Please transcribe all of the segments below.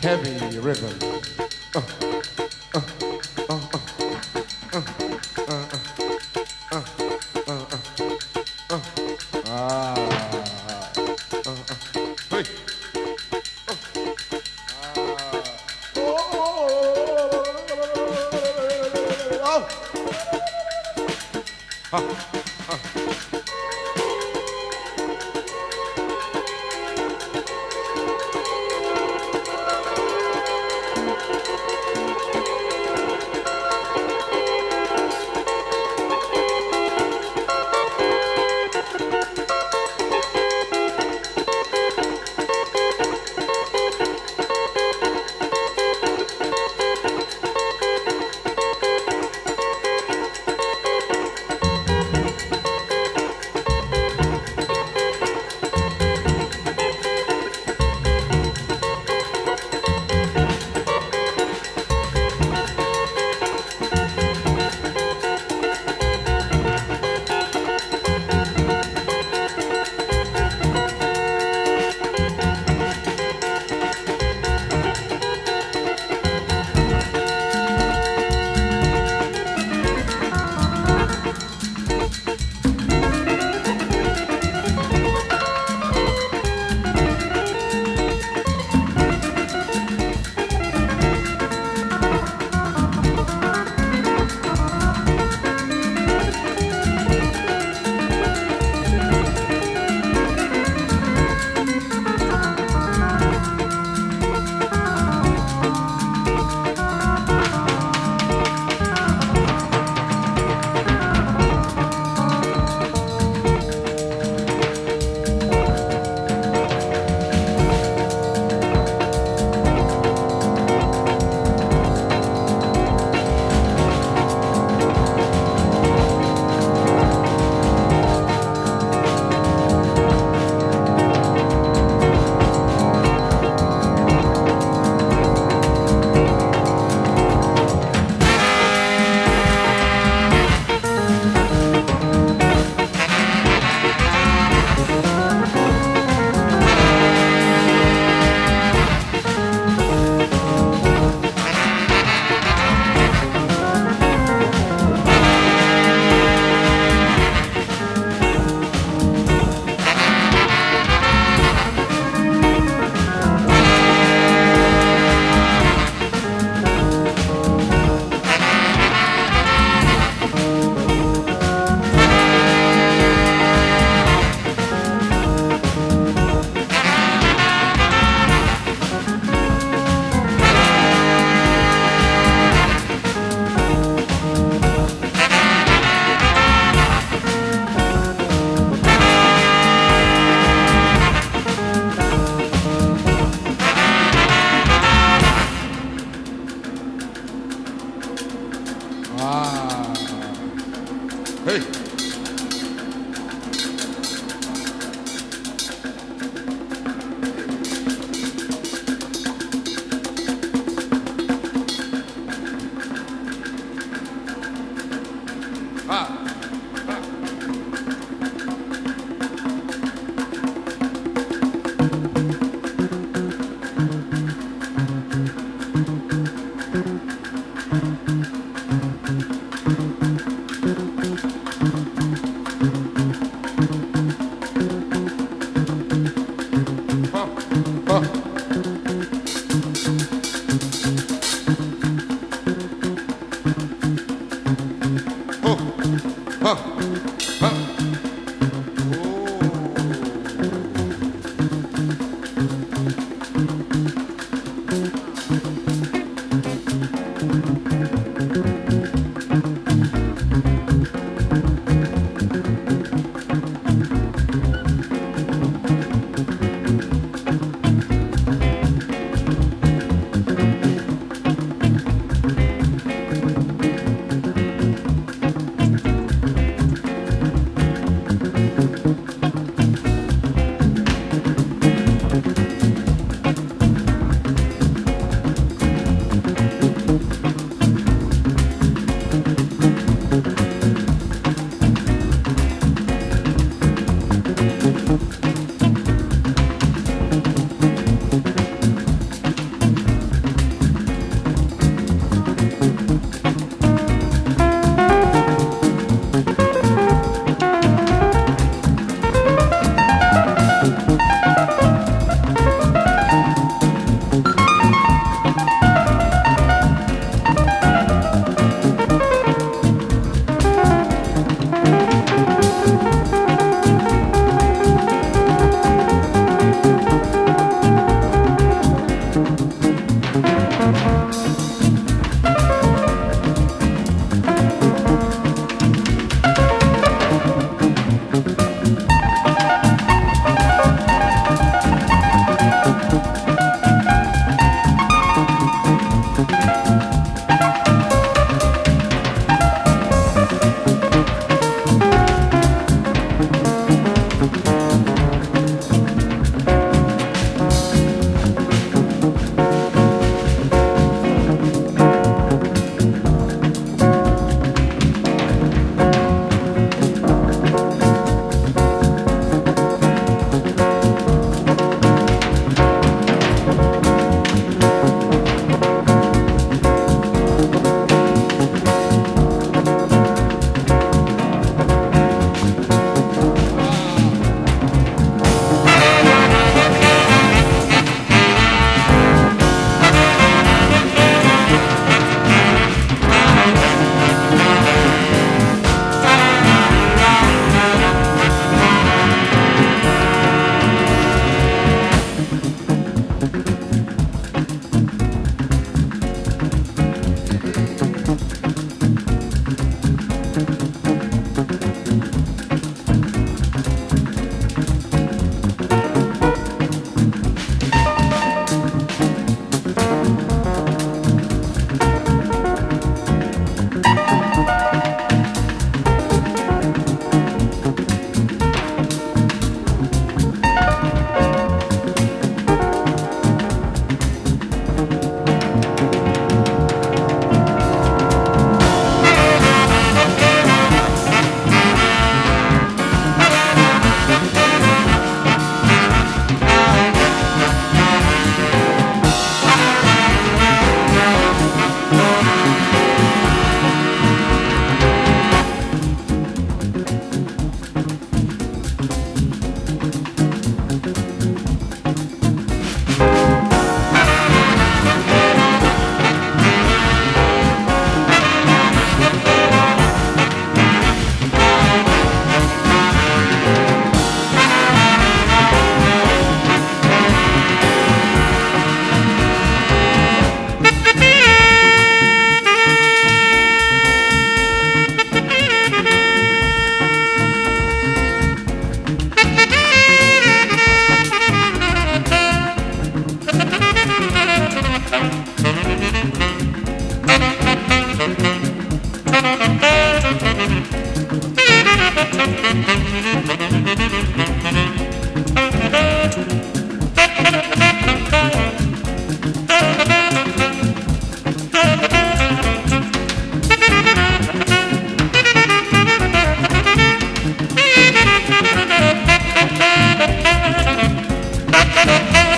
heavy rhythm. Hey.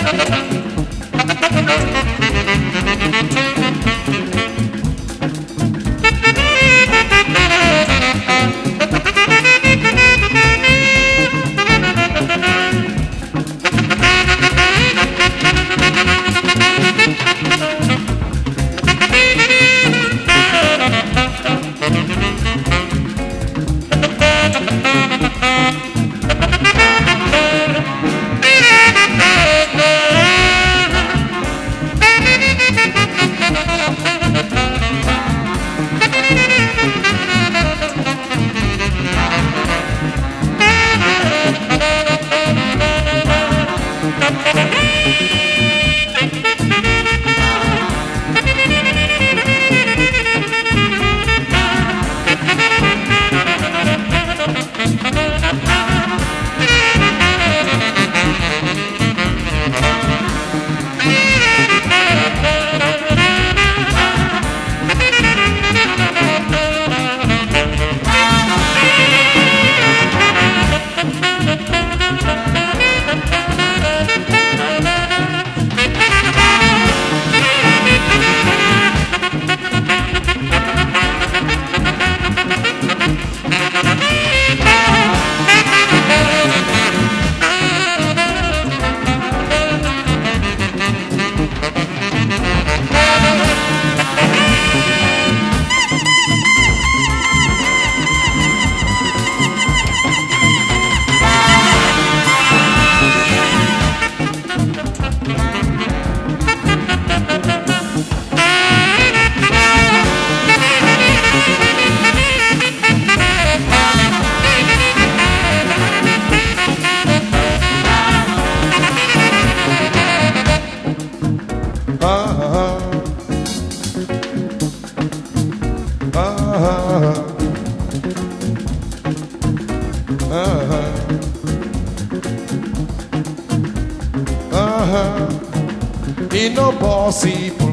Ain't no possible.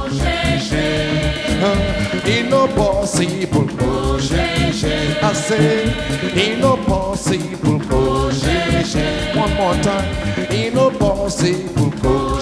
Ain't no possible. I say, ain't no possible. One more time. Ain't no possible.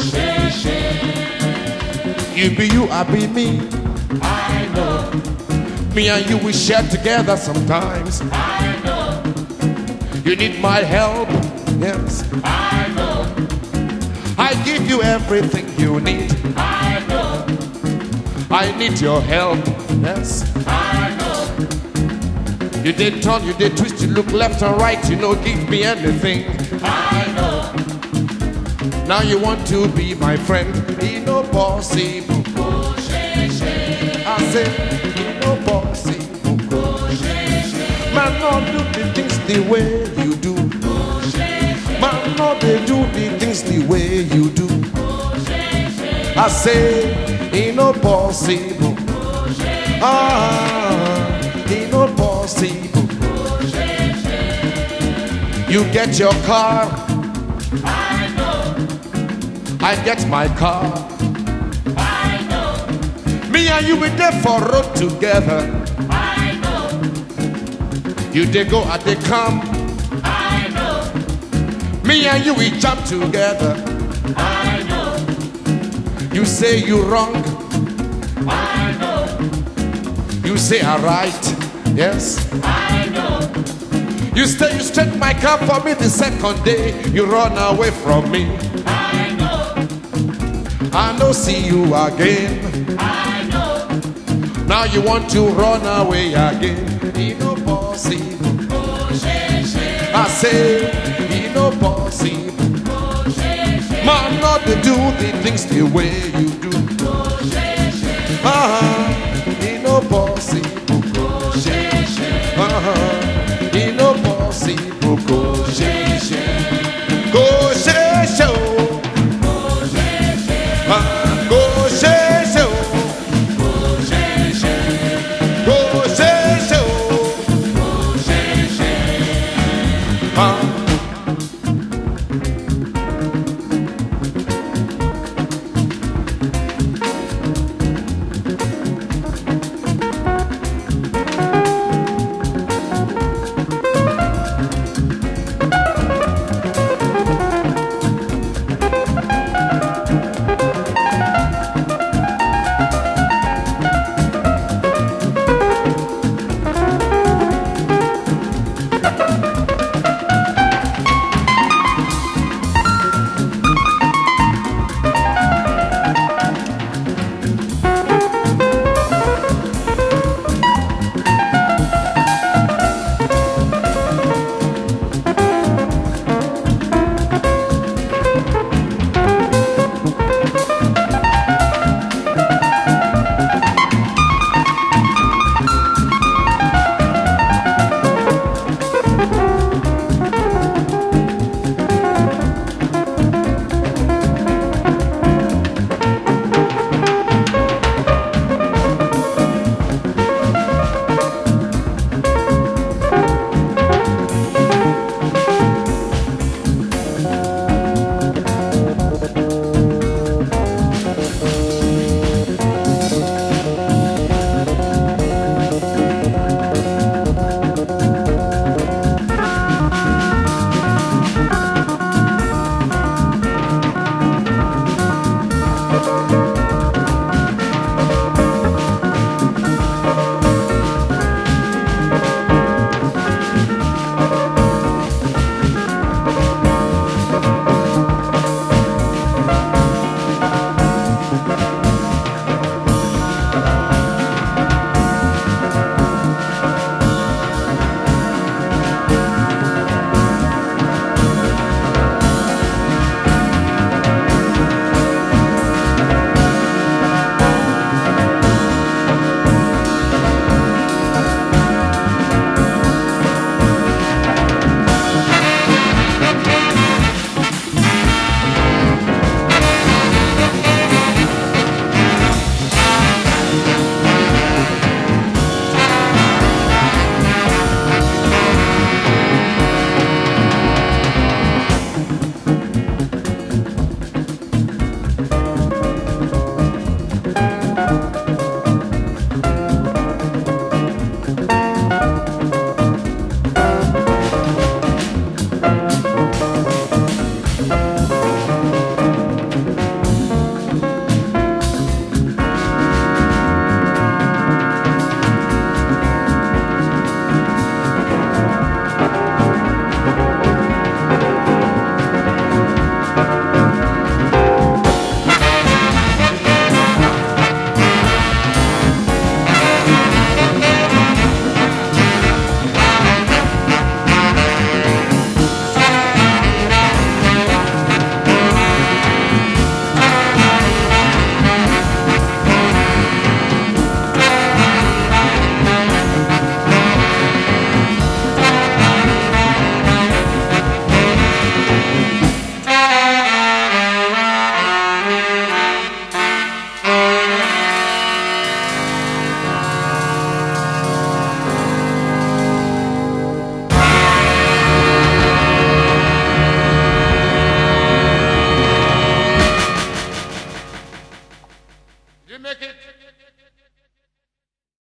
You be you, I be me. I know. Me and you, we share together sometimes. I know. You need my help, yes. I know. I give you everything you need. I know. I need your help, yes. I know. You did turn, you did twist, you look left and right, you know, give me anything. I know. Now you want to be my friend. Ain't no possible. I say, ain't no possible. Man, not do the things the way you do. Man, not they do the things the way you do. I say, ain't no possible. Ain't no possible. You get your car, I know. I get my car. I know. Me and you we there for road together. I know. You they go and they come. I know. Me and you we jump together. I know. You say you wrong, I know. you say I right. Yes. I know. You stay, you straight my car for me the second day. You run away from me. I know. I no see you again. I know. Now you want to run away again. Ain't no possible. I say, ain't no possible. Man, not to do the things the way you do.